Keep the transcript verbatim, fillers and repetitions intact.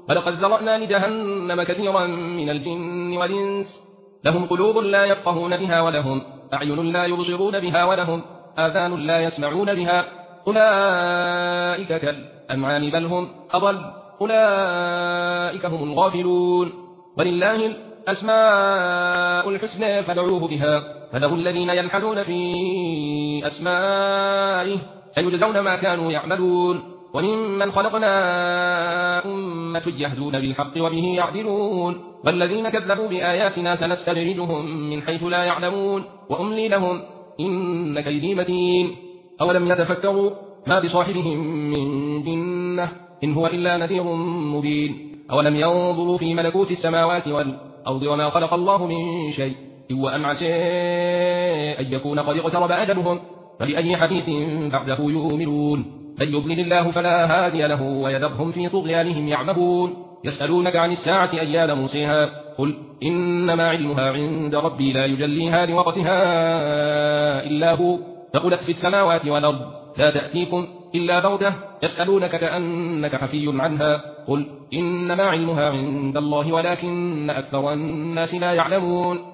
ولقد ذرأنا لجهنم كثيرا من الجن والإنس لهم قلوب لا يفقهون بها ولهم أعين لا يبصرون بها ولهم آذان لا يسمعون بها أولئك كالأنعام بل هم أضل أولئك هم الغافلون ولله الأسماء الحسنى فادعوه بها فله الذين يلحدون في أسمائه سيجزون ما كانوا يعملون وممن خلقنا أمة يهدون بالحق وبه يعدلون والذين كذبوا بآياتنا سنستدرجهم من حيث لا يعلمون وأملي لهم إن كيدي متين أولم يتفكروا ما بصاحبهم من جنة إن هو إلا نذير مبين أولم ينظروا في ملكوت السماوات والأرض وما خلق الله من شيء وأن عسى أن يكون قد اقترب أجلهم فبأي حديث بعده يؤمنون بل يضلل الله فلا هادي له ويذرهم في طغيانهم يعمهون يسألونك عن الساعة أيان مرسيها قل إنما علمها عند ربي لا يجليها لوقتها إلا هو ثقلت في السماوات والأرض لا تأتيكم إلا بغتة يسألونك كأنك حفي عنها قل إنما علمها عند الله ولكن أكثر الناس لا يعلمون